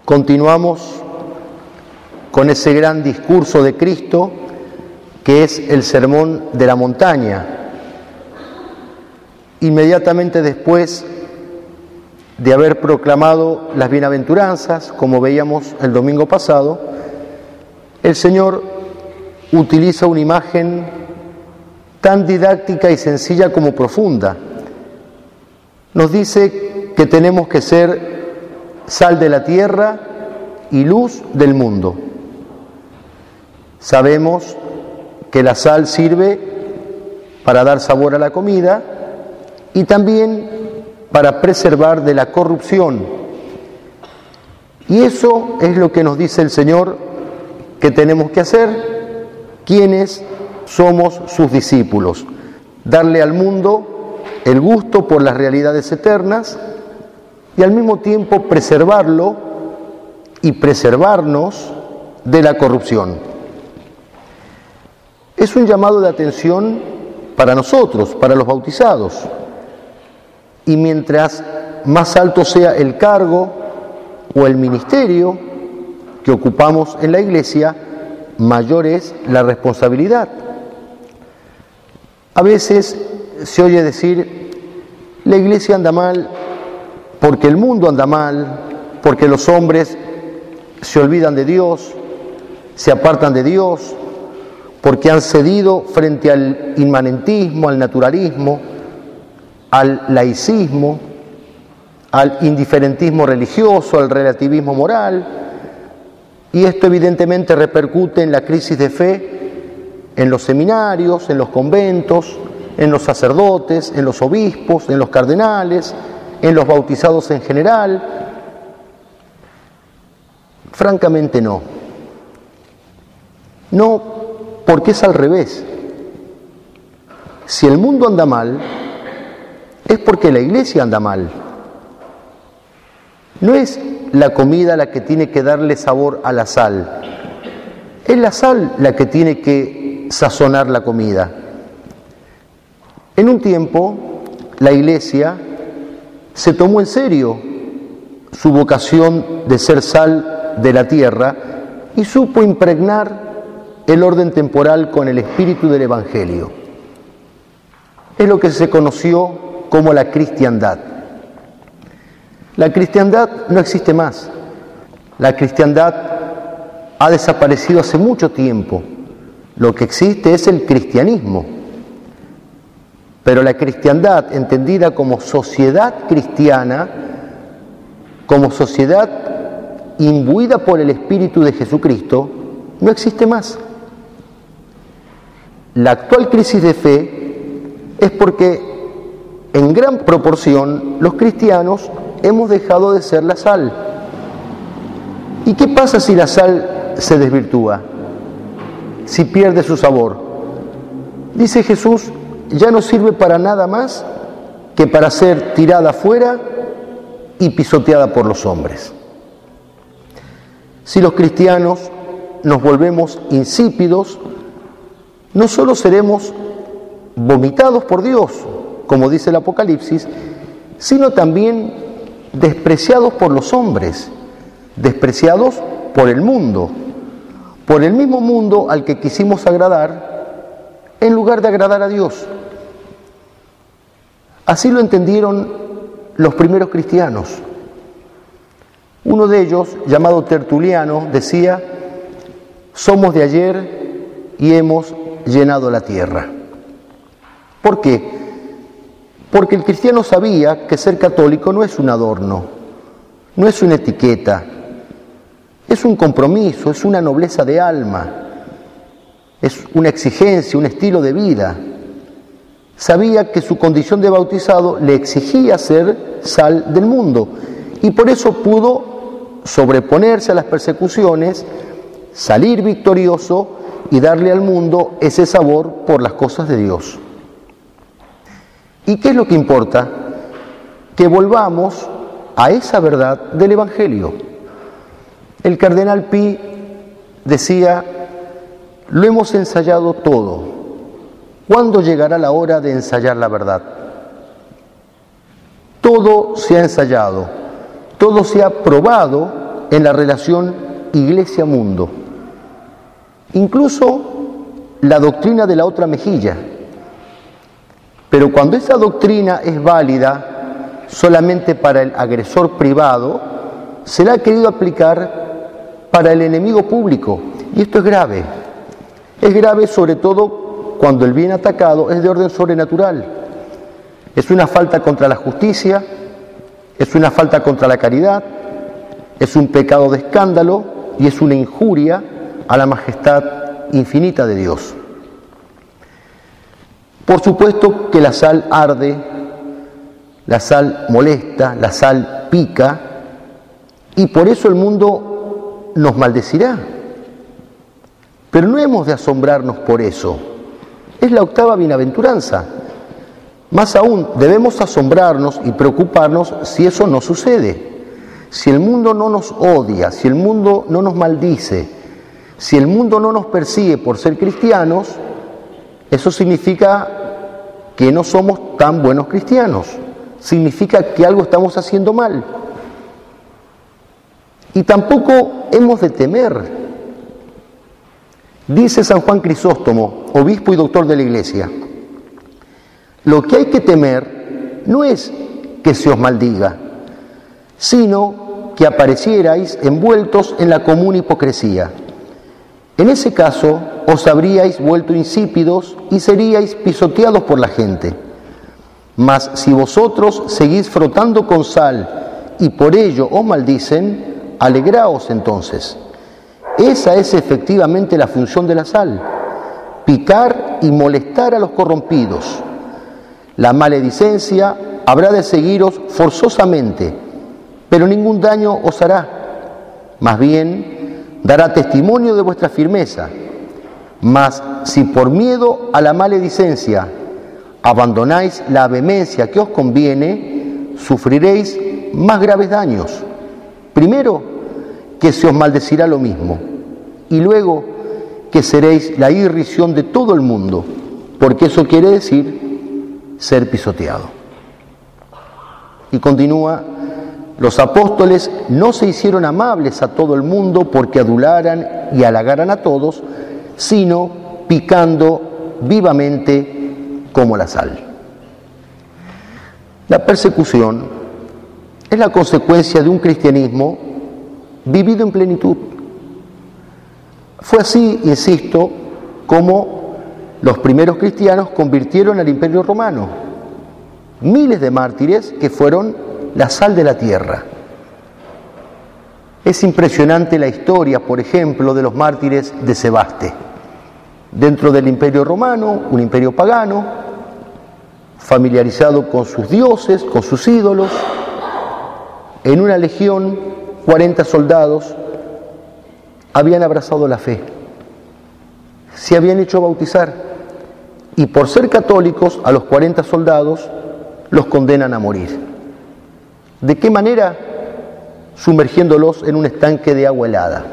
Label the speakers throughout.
Speaker 1: Continuamos con ese gran discurso de Cristo que es el Sermón de la Montaña. Inmediatamente después de haber proclamado las bienaventuranzas, como veíamos el domingo pasado, el Señor utiliza una imagen tan didáctica y sencilla como profunda. Nos dice que tenemos que ser sal de la tierra y luz del mundo. Sabemos que la sal sirve para dar sabor a la comida y también para preservar de la corrupción. Y eso es lo que nos dice el Señor que tenemos que hacer, quienes somos sus discípulos, darle al mundo el gusto por las realidades eternas y al mismo tiempo preservarlo y preservarnos de la corrupción. Es un llamado de atención para nosotros, para los bautizados. Y mientras más alto sea el cargo o el ministerio que ocupamos en la Iglesia, mayor es la responsabilidad. A veces se oye decir, la Iglesia anda mal porque el mundo anda mal, porque los hombres se olvidan de Dios, se apartan de Dios, porque han cedido frente al inmanentismo, al naturalismo, al laicismo, al indiferentismo religioso, al relativismo moral, y esto evidentemente repercute en la crisis de fe, en los seminarios, en los conventos, en los sacerdotes, en los obispos, en los cardenales, en los bautizados en general. Francamente no. No, porque es al revés. Si el mundo anda mal, es porque la Iglesia anda mal. No es la comida la que tiene que darle sabor a la sal, es la sal la que tiene que sazonar la comida. En un tiempo, la Iglesia se tomó en serio su vocación de ser sal de la tierra y supo impregnar el orden temporal con el espíritu del Evangelio. Es lo que se conoció como la cristiandad. La cristiandad no existe más. La cristiandad ha desaparecido hace mucho tiempo. Lo que existe es el cristianismo. Pero la cristiandad, entendida como sociedad cristiana, como sociedad imbuida por el Espíritu de Jesucristo, no existe más. La actual crisis de fe es porque en gran proporción los cristianos hemos dejado de ser la sal. ¿Y qué pasa si la sal se desvirtúa? Si pierde su sabor. Dice Jesús, ya no sirve para nada más que para ser tirada afuera y pisoteada por los hombres. Si los cristianos nos volvemos insípidos, no solo seremos vomitados por Dios, como dice el Apocalipsis, sino también despreciados por los hombres, despreciados por el mundo, por el mismo mundo al que quisimos agradar, en lugar de agradar a Dios. Así lo entendieron los primeros cristianos. Uno de ellos, llamado Tertuliano, decía, somos de ayer y hemos llenado la tierra. ¿Por qué? Porque el cristiano sabía que ser católico no es un adorno, no es una etiqueta, es un compromiso, es una nobleza de alma, es una exigencia, un estilo de vida. Sabía que su condición de bautizado le exigía ser sal del mundo y por eso pudo sobreponerse a las persecuciones, salir victorioso y darle al mundo ese sabor por las cosas de Dios. ¿Y qué es lo que importa? Que volvamos a esa verdad del Evangelio. El cardenal Pi decía, lo hemos ensayado todo. ¿Cuándo llegará la hora de ensayar la verdad? Todo se ha ensayado, todo se ha probado en la relación iglesia-mundo. Incluso la doctrina de la otra mejilla. Pero cuando esa doctrina es válida solamente para el agresor privado, se la ha querido aplicar para el enemigo público. Y esto es grave. Es grave sobre todo cuando el bien atacado es de orden sobrenatural. Es una falta contra la justicia, es una falta contra la caridad, es un pecado de escándalo y es una injuria a la majestad infinita de Dios. Por supuesto que la sal arde, la sal molesta, la sal pica, y por eso el mundo nos maldecirá. Pero no hemos de asombrarnos por eso. Es la octava bienaventuranza. Más aún, debemos asombrarnos y preocuparnos si eso no sucede. Si el mundo no nos odia, si el mundo no nos maldice, si el mundo no nos persigue por ser cristianos, eso significa que no somos tan buenos cristianos. Significa que algo estamos haciendo mal. Y tampoco hemos de temer. Dice San Juan Crisóstomo, obispo y doctor de la Iglesia, lo que hay que temer no es que se os maldiga, sino que aparecierais envueltos en la común hipocresía. En ese caso, os habríais vuelto insípidos y seríais pisoteados por la gente. Mas si vosotros seguís frotando con sal y por ello os maldicen, alegraos entonces. Esa es efectivamente la función de la sal, picar y molestar a los corrompidos. La maledicencia habrá de seguiros forzosamente, pero ningún daño os hará. Más bien, dará testimonio de vuestra firmeza. Mas si por miedo a la maledicencia abandonáis la vehemencia que os conviene, sufriréis más graves daños. Primero, que se os maldecirá lo mismo, y luego que seréis la irrisión de todo el mundo, porque eso quiere decir ser pisoteado. Y continúa, los apóstoles no se hicieron amables a todo el mundo porque adularan y halagaran a todos, sino picando vivamente como la sal. La persecución es la consecuencia de un cristianismo vivido en plenitud. Fue así, insisto, como los primeros cristianos convirtieron al Imperio Romano. Miles de mártires que fueron la sal de la tierra. Es impresionante la historia, por ejemplo, de los mártires de Sebaste. Dentro del Imperio Romano, un imperio pagano, familiarizado con sus dioses, con sus ídolos, en una legión 40 soldados habían abrazado la fe, se habían hecho bautizar y por ser católicos a los 40 soldados los condenan a morir. ¿De qué manera? Sumergiéndolos en un estanque de agua helada.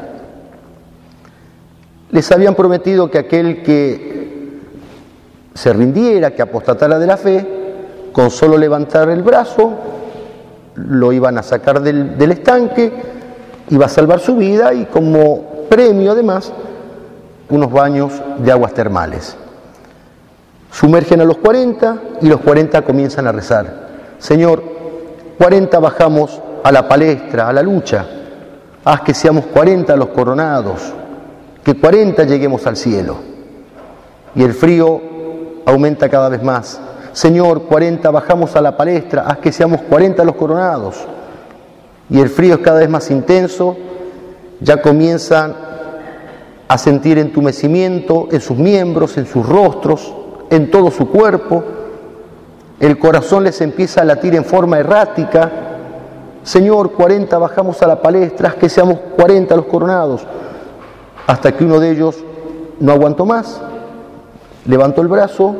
Speaker 1: Les habían prometido que aquel que se rindiera, que apostatara de la fe, con solo levantar el brazo, lo iban a sacar del estanque, iba a salvar su vida y como premio además unos baños de aguas termales. Sumergen a los 40 y los 40 comienzan a rezar. Señor, 40 bajamos a la palestra, a la lucha, haz que seamos 40 los coronados, que 40 lleguemos al cielo. Y el frío aumenta cada vez más. Señor, 40 bajamos a la palestra, haz que seamos 40 los coronados. Y el frío es cada vez más intenso, ya comienzan a sentir entumecimiento en sus miembros, en sus rostros, en todo su cuerpo. El corazón les empieza a latir en forma errática. Señor, 40 bajamos a la palestra, haz que seamos 40 los coronados. Hasta que uno de ellos no aguantó más, levantó el brazo,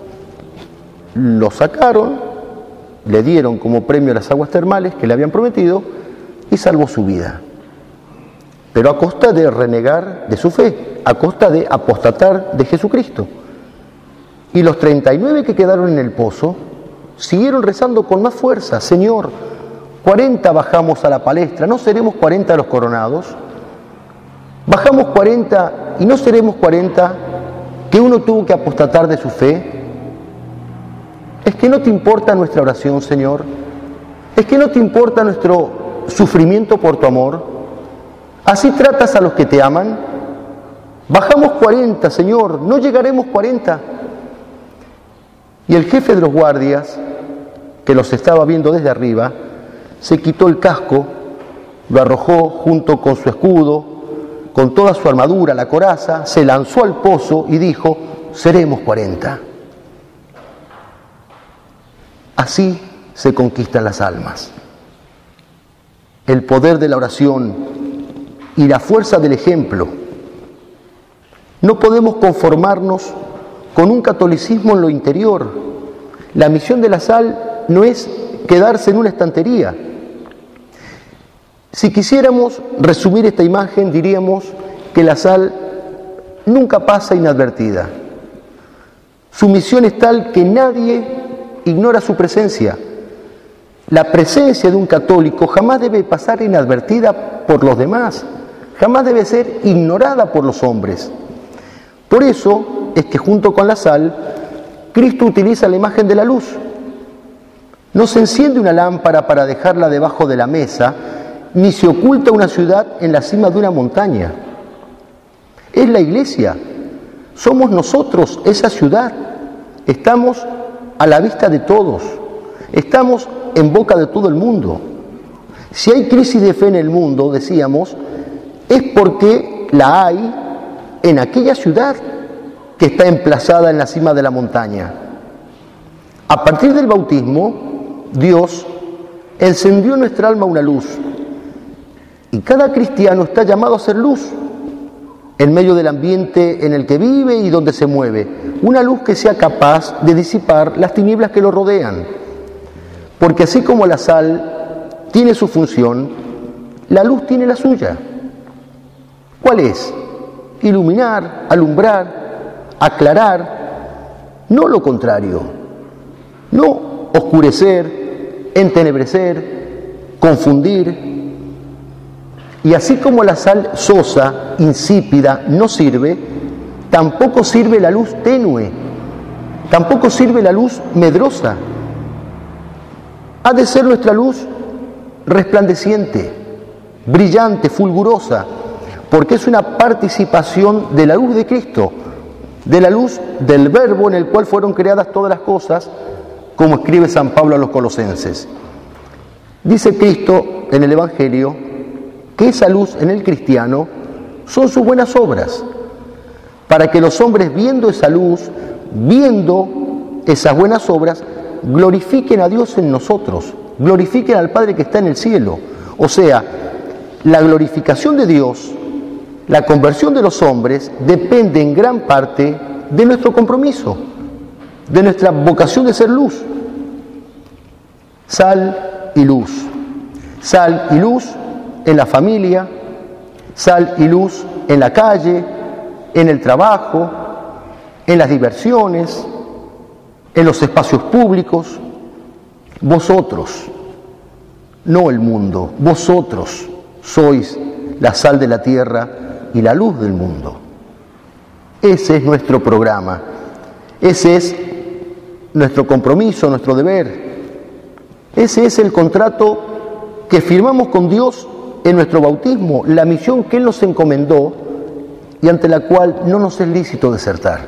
Speaker 1: lo sacaron, le dieron como premio las aguas termales que le habían prometido y salvó su vida. Pero a costa de renegar de su fe, a costa de apostatar de Jesucristo. Y los 39 que quedaron en el pozo siguieron rezando con más fuerza: Señor, 40 bajamos a la palestra, ¿no seremos 40 los coronados? Bajamos 40 y no seremos 40 que uno tuvo que apostatar de su fe. ¿Es que no te importa nuestra oración, Señor? ¿Es que no te importa nuestro sufrimiento por tu amor? ¿Así tratas a los que te aman? Bajamos 40, Señor, ¿no llegaremos 40? Y el jefe de los guardias, que los estaba viendo desde arriba, se quitó el casco, lo arrojó junto con su escudo, con toda su armadura, la coraza, se lanzó al pozo y dijo: seremos 40. Así se conquistan las almas. El poder de la oración y la fuerza del ejemplo. No podemos conformarnos con un catolicismo en lo interior. La misión de la sal no es quedarse en una estantería. Si quisiéramos resumir esta imagen, diríamos que la sal nunca pasa inadvertida. Su misión es tal que nadie ignora su presencia. La presencia de un católico jamás debe pasar inadvertida por los demás, jamás debe ser ignorada por los hombres. Por eso es que junto con la sal, Cristo utiliza la imagen de la luz. No se enciende una lámpara para dejarla debajo de la mesa, ni se oculta una ciudad en la cima de una montaña. Es la iglesia, somos nosotros esa ciudad. Estamos a la vista de todos, estamos en boca de todo el mundo. Si hay crisis de fe en el mundo, decíamos, es porque la hay en aquella ciudad que está emplazada en la cima de la montaña. A partir del bautismo, Dios encendió en nuestra alma una luz. Y cada cristiano está llamado a ser luz en medio del ambiente en el que vive y donde se mueve. Una luz que sea capaz de disipar las tinieblas que lo rodean. Porque así como la sal tiene su función, la luz tiene la suya. ¿Cuál es? Iluminar, alumbrar, aclarar, no lo contrario. No oscurecer, entenebrecer, confundir. Y así como la sal sosa, insípida, no sirve, tampoco sirve la luz tenue, tampoco sirve la luz medrosa. Ha de ser nuestra luz resplandeciente, brillante, fulgurosa, porque es una participación de la luz de Cristo, de la luz del Verbo en el cual fueron creadas todas las cosas, como escribe San Pablo a los Colosenses. Dice Cristo en el Evangelio que esa luz en el cristiano son sus buenas obras, para que los hombres viendo esa luz, viendo esas buenas obras, glorifiquen a Dios en nosotros, glorifiquen al Padre que está en el cielo. O sea, la glorificación de Dios, la conversión de los hombres, depende en gran parte de nuestro compromiso, de nuestra vocación de ser luz. Sal y luz. Sal y luz en la familia, sal y luz en la calle, en el trabajo, en las diversiones, en los espacios públicos. Vosotros, no el mundo, vosotros sois la sal de la tierra y la luz del mundo. Ese es nuestro programa, ese es nuestro compromiso, nuestro deber. Ese es el contrato que firmamos con Dios en nuestro bautismo, la misión que Él nos encomendó y ante la cual no nos es lícito desertar.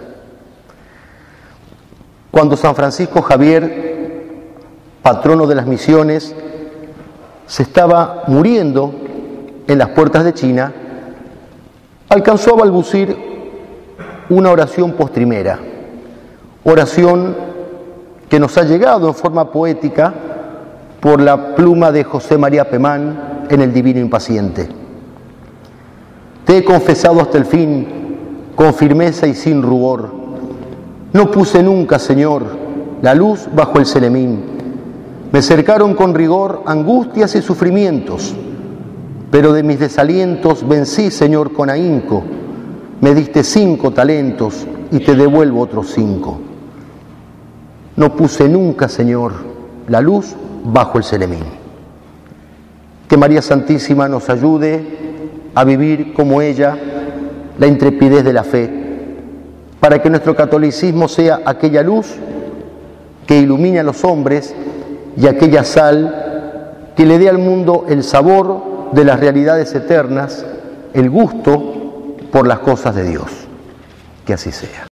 Speaker 1: Cuando San Francisco Javier, patrono de las misiones, se estaba muriendo en las puertas de China, alcanzó a balbucir una oración postrimera, oración que nos ha llegado en forma poética por la pluma de José María Pemán en el Divino Impaciente. Te he confesado hasta el fin, con firmeza y sin rubor. No puse nunca, Señor, la luz bajo el celemín. Me cercaron con rigor angustias y sufrimientos, pero de mis desalientos vencí, Señor, con ahínco. Me diste 5 talentos y te devuelvo otros 5. No puse nunca, Señor, la luz bajo el celemín. Que María Santísima nos ayude a vivir como ella la intrepidez de la fe, para que nuestro catolicismo sea aquella luz que ilumine a los hombres y aquella sal que le dé al mundo el sabor de las realidades eternas, el gusto por las cosas de Dios. Que así sea.